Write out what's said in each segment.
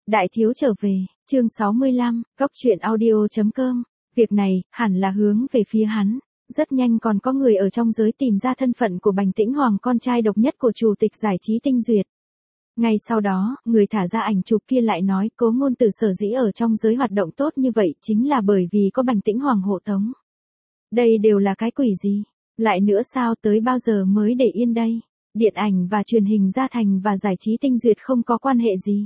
Đại thiếu trở về, chương 65, góc truyện audio.com. Việc này, hẳn là hướng về phía hắn. Rất nhanh còn có người ở trong giới tìm ra thân phận của Bành Tĩnh Hoàng, con trai độc nhất của chủ tịch giải trí Tinh Duyệt. Ngay sau đó, người thả ra ảnh chụp kia lại nói Cố Ngôn Tử sở dĩ ở trong giới hoạt động tốt như vậy chính là bởi vì có Bành Tĩnh Hoàng hộ tống. Đây đều là cái quỷ gì? Lại nữa sao tới bao giờ mới để yên đây? Điện ảnh và truyền hình Gia Thành và giải trí Tinh Duyệt không có quan hệ gì.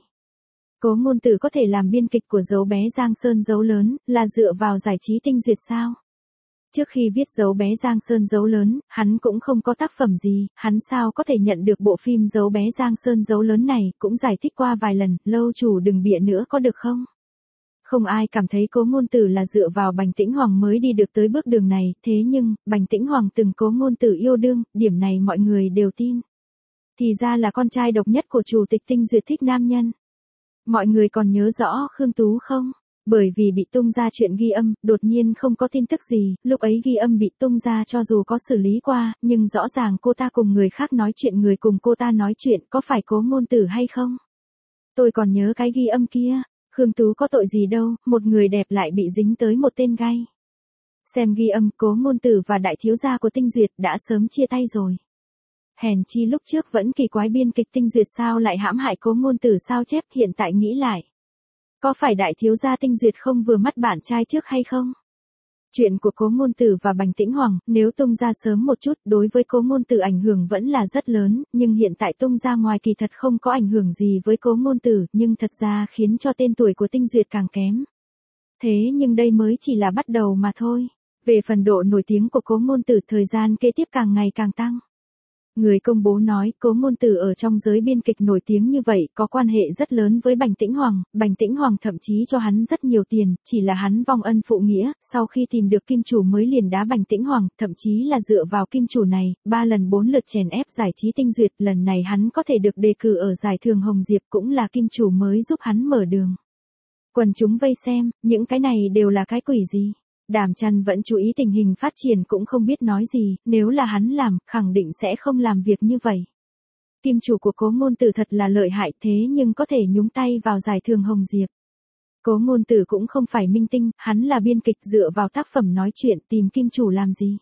Cố Ngôn Tử có thể làm biên kịch của Dấu bé Giang Sơn Dấu lớn, là dựa vào giải trí Tinh Duyệt sao? Trước khi viết Dấu bé Giang Sơn Dấu lớn, hắn cũng không có tác phẩm gì, hắn sao có thể nhận được bộ phim Dấu bé Giang Sơn Dấu lớn này, cũng giải thích qua vài lần, lâu chủ đừng bịa nữa có được không? Không ai cảm thấy Cố Ngôn Tử là dựa vào Bành Tĩnh Hoàng mới đi được tới bước đường này, thế nhưng, Bành Tĩnh Hoàng từng Cố Ngôn Tử yêu đương, điểm này mọi người đều tin. Thì ra là con trai độc nhất của chủ tịch Tinh Duyệt thích nam nhân. Mọi người còn nhớ rõ Khương Tú không? Bởi vì bị tung ra chuyện ghi âm, đột nhiên không có tin tức gì, lúc ấy ghi âm bị tung ra cho dù có xử lý qua, nhưng rõ ràng cô ta cùng người khác nói chuyện, người cùng cô ta nói chuyện có phải Cố Ngôn Tử hay không? Tôi còn nhớ cái ghi âm kia, Khương Tú có tội gì đâu, một người đẹp lại bị dính tới một tên gay. Xem ghi âm, Cố Ngôn Tử và đại thiếu gia của Tinh Duyệt đã sớm chia tay rồi. Hèn chi lúc trước vẫn kỳ quái biên kịch Tinh Duyệt sao lại hãm hại Cố Ngôn Tử sao chép, hiện tại nghĩ lại. Có phải đại thiếu gia Tinh Duyệt không vừa mắt bạn trai trước hay không? Chuyện của Cố Ngôn Tử và Bành Tĩnh Hoàng, nếu tung ra sớm một chút, đối với Cố Ngôn Tử ảnh hưởng vẫn là rất lớn, nhưng hiện tại tung ra ngoài kỳ thật không có ảnh hưởng gì với Cố Ngôn Tử, nhưng thật ra khiến cho tên tuổi của Tinh Duyệt càng kém. Thế nhưng đây mới chỉ là bắt đầu mà thôi. Về phần độ nổi tiếng của Cố Ngôn Tử, thời gian kế tiếp càng ngày càng tăng. Người công bố nói Cố Ngôn Tử ở trong giới biên kịch nổi tiếng như vậy có quan hệ rất lớn với Bành Tĩnh Hoàng, Bành Tĩnh Hoàng thậm chí cho hắn rất nhiều tiền, chỉ là hắn vong ân phụ nghĩa, sau khi tìm được kim chủ mới liền đá Bành Tĩnh Hoàng, thậm chí là dựa vào kim chủ này, 3 lần 4 lượt chèn ép giải trí Tinh Duyệt, lần này hắn có thể được đề cử ở giải thưởng Hồng Diệp cũng là kim chủ mới giúp hắn mở đường. Quần chúng vây xem, những cái này đều là cái quỷ gì? Đàm Trăn vẫn chú ý tình hình phát triển cũng không biết nói gì, nếu là hắn làm, khẳng định sẽ không làm việc như vậy. Kim chủ của Cố Ngôn Tử thật là lợi hại thế nhưng có thể nhúng tay vào giải thưởng Hồng Diệp. Cố Ngôn Tử cũng không phải minh tinh, hắn là biên kịch dựa vào tác phẩm nói chuyện tìm kim chủ làm gì.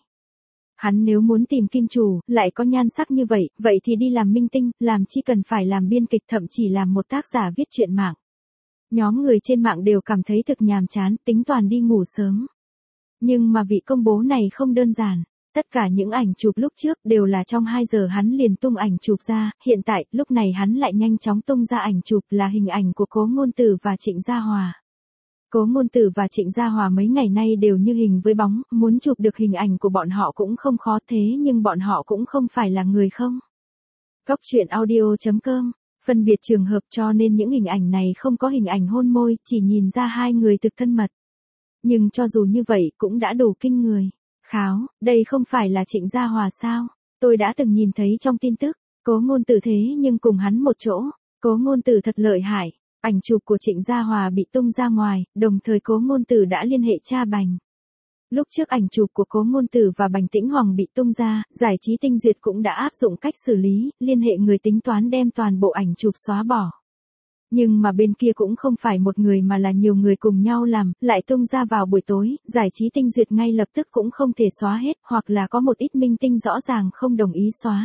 Hắn nếu muốn tìm kim chủ, lại có nhan sắc như vậy, vậy thì đi làm minh tinh, làm chi cần phải làm biên kịch thậm chỉ làm một tác giả viết truyện mạng. Nhóm người trên mạng đều cảm thấy thực nhàm chán, tính toàn đi ngủ sớm. Nhưng mà vị công bố này không đơn giản, tất cả những ảnh chụp lúc trước đều là trong 2 giờ hắn liền tung ảnh chụp ra, hiện tại, lúc này hắn lại nhanh chóng tung ra ảnh chụp là hình ảnh của Cố Ngôn Tử và Trịnh Gia Hòa. Cố Ngôn Tử và Trịnh Gia Hòa mấy ngày nay đều như hình với bóng, muốn chụp được hình ảnh của bọn họ cũng không khó thế nhưng bọn họ cũng không phải là người không. Góc truyện audio.com, phân biệt trường hợp cho nên những hình ảnh này không có hình ảnh hôn môi, chỉ nhìn ra hai người thực thân mật. Nhưng cho dù như vậy cũng đã đủ kinh người. Kháo, đây không phải là Trịnh Gia Hòa sao? Tôi đã từng nhìn thấy trong tin tức, Cố Ngôn Tử thế nhưng cùng hắn một chỗ. Cố Ngôn Tử thật lợi hại. Ảnh chụp của Trịnh Gia Hòa bị tung ra ngoài, đồng thời Cố Ngôn Tử đã liên hệ cha Bành. Lúc trước ảnh chụp của Cố Ngôn Tử và Bành Tĩnh Hoàng bị tung ra, giải trí Tinh Duyệt cũng đã áp dụng cách xử lý, liên hệ người tính toán đem toàn bộ ảnh chụp xóa bỏ. Nhưng mà bên kia cũng không phải một người mà là nhiều người cùng nhau làm, lại tung ra vào buổi tối, giải trí Tinh Duyệt ngay lập tức cũng không thể xóa hết, hoặc là có một ít minh tinh rõ ràng không đồng ý xóa.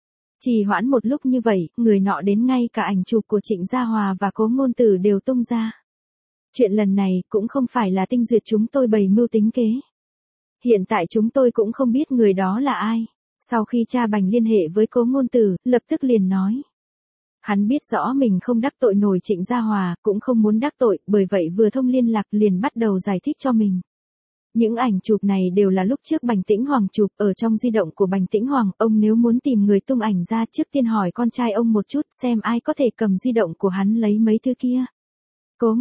Trì hoãn một lúc như vậy, người nọ đến ngay cả ảnh chụp của Trịnh Gia Hòa và Cố Ngôn Tử đều tung ra. Chuyện lần này cũng không phải là Tinh Duyệt chúng tôi bày mưu tính kế. Hiện tại chúng tôi cũng không biết người đó là ai. Sau khi cha Bành liên hệ với Cố Ngôn Tử, lập tức liền nói. Hắn biết rõ mình không đắc tội nổi Trịnh Gia Hòa, cũng không muốn đắc tội, bởi vậy vừa thông liên lạc liền bắt đầu giải thích cho mình. Những ảnh chụp này đều là lúc trước Bành Tĩnh Hoàng chụp ở trong di động của Bành Tĩnh Hoàng, ông nếu muốn tìm người tung ảnh ra trước tiên hỏi con trai ông một chút xem ai có thể cầm di động của hắn lấy mấy thứ kia. Cố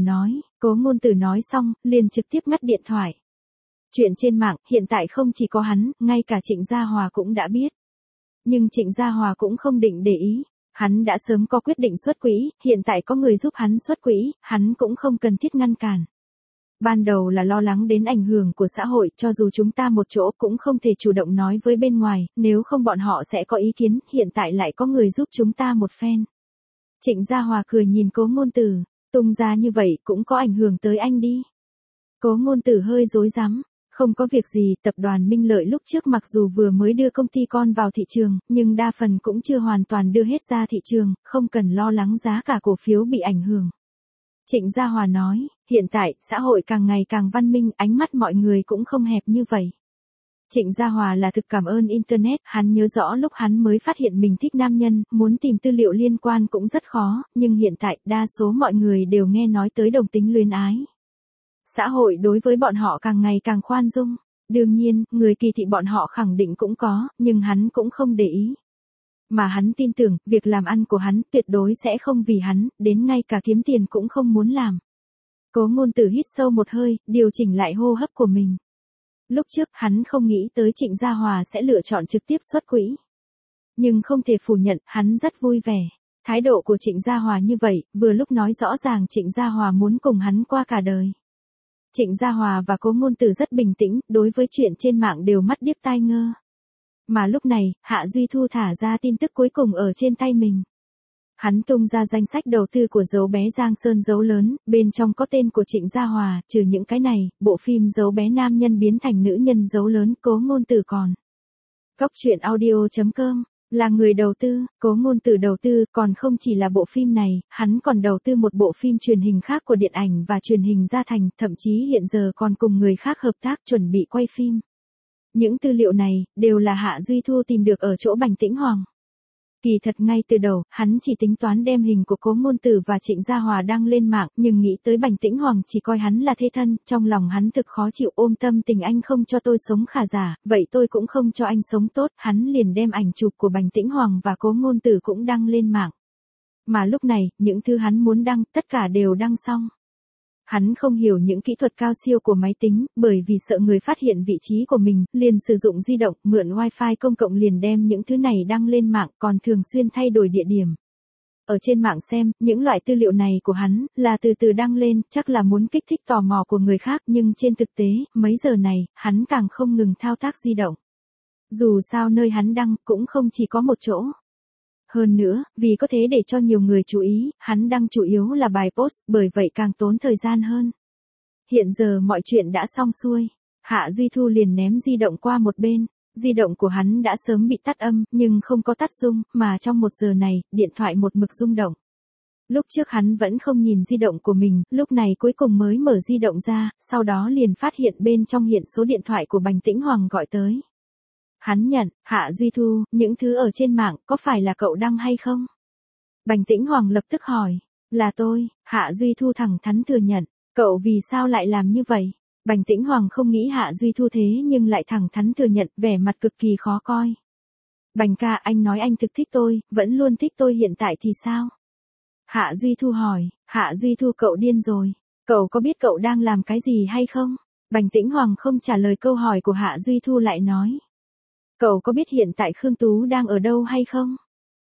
Ngôn Tử nói xong, liền trực tiếp ngắt điện thoại. Chuyện trên mạng, hiện tại không chỉ có hắn, ngay cả Trịnh Gia Hòa cũng đã biết. Nhưng Trịnh Gia Hòa cũng không định để ý. Hắn đã sớm có quyết định xuất quỹ, hiện tại có người giúp hắn xuất quỹ, hắn cũng không cần thiết ngăn cản. Ban đầu là lo lắng đến ảnh hưởng của xã hội, cho dù chúng ta một chỗ cũng không thể chủ động nói với bên ngoài, nếu không bọn họ sẽ có ý kiến, hiện tại lại có người giúp chúng ta một phen. Trịnh Gia Hòa cười nhìn Cố Ngôn Tử, Tung ra như vậy cũng có ảnh hưởng tới anh đi. Cố Ngôn Tử hơi rối rắm. Không có việc gì, tập đoàn Minh Lợi lúc trước mặc dù vừa mới đưa công ty con vào thị trường, nhưng đa phần cũng chưa hoàn toàn đưa hết ra thị trường, không cần lo lắng giá cả cổ phiếu bị ảnh hưởng. Trịnh Gia Hòa nói, hiện tại, xã hội càng ngày càng văn minh, ánh mắt mọi người cũng không hẹp như vậy. Trịnh Gia Hòa là thực cảm ơn Internet, hắn nhớ rõ lúc hắn mới phát hiện mình thích nam nhân, muốn tìm tư liệu liên quan cũng rất khó, nhưng hiện tại, đa số mọi người đều nghe nói tới đồng tính luyến ái. Xã hội đối với bọn họ càng ngày càng khoan dung. Đương nhiên, người kỳ thị bọn họ khẳng định cũng có, nhưng hắn cũng không để ý. Mà hắn tin tưởng, việc làm ăn của hắn tuyệt đối sẽ không vì hắn, đến ngay cả kiếm tiền cũng không muốn làm. Cố Ngôn Tử hít sâu một hơi, điều chỉnh lại hô hấp của mình. Lúc trước hắn không nghĩ tới Trịnh Gia Hòa sẽ lựa chọn trực tiếp xuất quỹ. Nhưng không thể phủ nhận, hắn rất vui vẻ. Thái độ của Trịnh Gia Hòa như vậy, vừa lúc nói rõ ràng Trịnh Gia Hòa muốn cùng hắn qua cả đời. Trịnh Gia Hòa và Cố Ngôn Tử rất bình tĩnh, đối với chuyện trên mạng đều mắt điếc tai ngơ. Mà lúc này, Hạ Duy Thu thả ra tin tức cuối cùng ở trên tay mình. Hắn tung ra danh sách đầu tư của dấu bé Giang Sơn dấu lớn, bên trong có tên của Trịnh Gia Hòa, trừ những cái này, bộ phim dấu bé nam nhân biến thành nữ nhân dấu lớn, Cố Ngôn Tử còn. Cóc truyện audio.com là người đầu tư, Cố Ngôn Tử đầu tư, còn không chỉ là bộ phim này, hắn còn đầu tư một bộ phim truyền hình khác của điện ảnh và truyền hình Gia Thành, thậm chí hiện giờ còn cùng người khác hợp tác chuẩn bị quay phim. Những tư liệu này, đều là Hạ Duy Thu tìm được ở chỗ Bành Tĩnh Hoàng. Kỳ thật ngay từ đầu, hắn chỉ tính toán đem hình của Cố Ngôn Tử và Trịnh Gia Hòa đăng lên mạng, nhưng nghĩ tới Bành Tĩnh Hoàng chỉ coi hắn là thê thân, trong lòng hắn thực khó chịu, ôm tâm tình anh không cho tôi sống khả giả, vậy tôi cũng không cho anh sống tốt, hắn liền đem ảnh chụp của Bành Tĩnh Hoàng và Cố Ngôn Tử cũng đăng lên mạng. Mà lúc này, những thứ hắn muốn đăng, tất cả đều đăng xong. Hắn không hiểu những kỹ thuật cao siêu của máy tính, bởi vì sợ người phát hiện vị trí của mình, liền sử dụng di động, mượn wifi công cộng liền đem những thứ này đăng lên mạng, còn thường xuyên thay đổi địa điểm. Ở trên mạng xem, những loại tư liệu này của hắn, là từ từ đăng lên, chắc là muốn kích thích tò mò của người khác, nhưng trên thực tế, mấy giờ này, hắn càng không ngừng thao tác di động. Dù sao nơi hắn đăng, cũng không chỉ có một chỗ. Hơn nữa, vì có thế để cho nhiều người chú ý, hắn đăng chủ yếu là bài post, bởi vậy càng tốn thời gian hơn. Hiện giờ mọi chuyện đã xong xuôi, Hạ Duy Thu liền ném di động qua một bên. Di động của hắn đã sớm bị tắt âm, nhưng không có tắt rung, mà trong 1 giờ này, điện thoại một mực rung động. Lúc trước hắn vẫn không nhìn di động của mình, lúc này cuối cùng mới mở di động ra, sau đó liền phát hiện bên trong hiện số điện thoại của Bành Tĩnh Hoàng gọi tới. Hắn nhận, Hạ Duy Thu, những thứ ở trên mạng, có phải là cậu đăng hay không? Bành Tĩnh Hoàng lập tức hỏi, là tôi, Hạ Duy Thu thẳng thắn thừa nhận, cậu vì sao lại làm như vậy? Bành Tĩnh Hoàng không nghĩ Hạ Duy Thu thế nhưng lại thẳng thắn thừa nhận, vẻ mặt cực kỳ khó coi. Bành ca, anh nói anh thực thích tôi, vẫn luôn thích tôi, hiện tại thì sao? Hạ Duy Thu hỏi, Hạ Duy Thu, cậu điên rồi, cậu có biết cậu đang làm cái gì hay không? Bành Tĩnh Hoàng không trả lời câu hỏi của Hạ Duy Thu lại nói, cậu có biết hiện tại Khương Tú đang ở đâu hay không?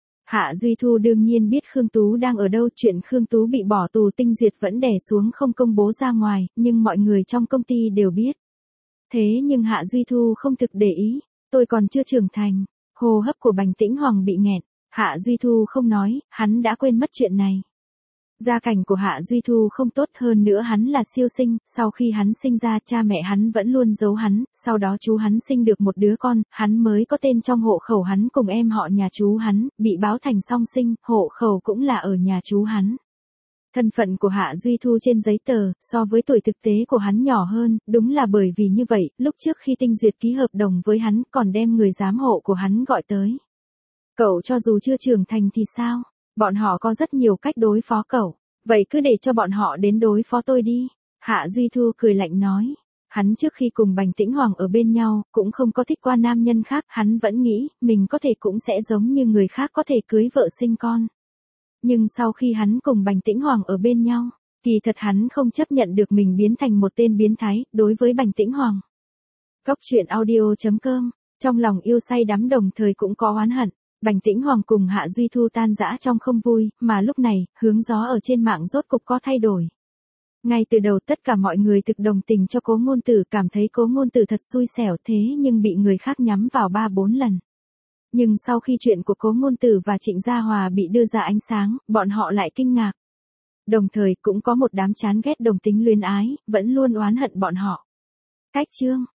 Hạ Duy Thu đương nhiên biết Khương Tú đang ở đâu, chuyện Khương Tú bị bỏ tù Tinh Duyệt vẫn đè xuống không công bố ra ngoài, nhưng mọi người trong công ty đều biết. Thế nhưng Hạ Duy Thu không thực để ý, tôi còn chưa trưởng thành, hô hấp của Bành Tĩnh Hoàng bị nghẹn, Hạ Duy Thu không nói, hắn đã quên mất chuyện này. Gia cảnh của Hạ Duy Thu không tốt, hơn nữa hắn là siêu sinh, sau khi hắn sinh ra cha mẹ hắn vẫn luôn giấu hắn, sau đó chú hắn sinh được một đứa con, hắn mới có tên trong hộ khẩu hắn cùng em họ nhà chú hắn, bị báo thành song sinh, hộ khẩu cũng là ở nhà chú hắn. Thân phận của Hạ Duy Thu trên giấy tờ, so với tuổi thực tế của hắn nhỏ hơn, đúng là bởi vì như vậy, lúc trước khi Tinh Duyệt ký hợp đồng với hắn, còn đem người giám hộ của hắn gọi tới. Cậu cho dù chưa trưởng thành thì sao? Bọn họ có rất nhiều cách đối phó cậu, vậy cứ để cho bọn họ đến đối phó tôi đi. Hạ Duy Thu cười lạnh nói, hắn trước khi cùng Bành Tĩnh Hoàng ở bên nhau, cũng không có thích qua nam nhân khác, hắn vẫn nghĩ, mình có thể cũng sẽ giống như người khác có thể cưới vợ sinh con. Nhưng sau khi hắn cùng Bành Tĩnh Hoàng ở bên nhau, kỳ thật hắn không chấp nhận được mình biến thành một tên biến thái, đối với Bành Tĩnh Hoàng. Cóc truyện audio.com, trong lòng yêu say đắm đồng thời cũng có oán hận. Bành Tĩnh Hoàng cùng Hạ Duy Thu tan rã trong không vui, mà lúc này, hướng gió ở trên mạng rốt cục có thay đổi. Ngay từ đầu tất cả mọi người thực đồng tình cho Cố Ngôn Tử, cảm thấy Cố Ngôn Tử thật xui xẻo, thế nhưng bị người khác nhắm vào 3-4 lần. Nhưng sau khi chuyện của Cố Ngôn Tử và Trịnh Gia Hòa bị đưa ra ánh sáng, bọn họ lại kinh ngạc. Đồng thời cũng có một đám chán ghét đồng tính luyến ái, vẫn luôn oán hận bọn họ. Cách chương